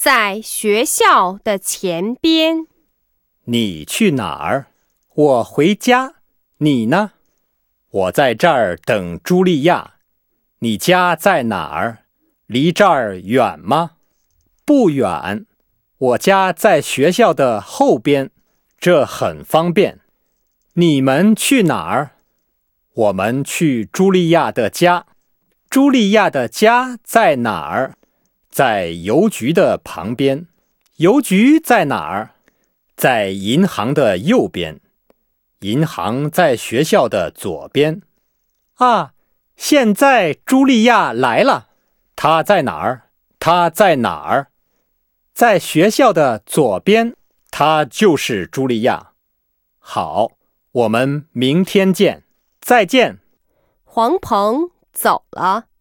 在学校的前边。 你去哪儿？我回家。你呢？我在这儿等茱莉亚。你家在哪儿？离这儿远吗？不远，我家在学校的后边，这很方便。你们去哪儿？我们去茱莉亚的家。茱莉亚的家在哪儿？在邮局的旁边。邮局在哪儿？在银行的右边。银行在学校的左边。啊，现在茱莉亚来了。她在哪儿？她在哪儿？在学校的左边。她就是茱莉亚。好，我们明天见。再见。 黄鹏走了。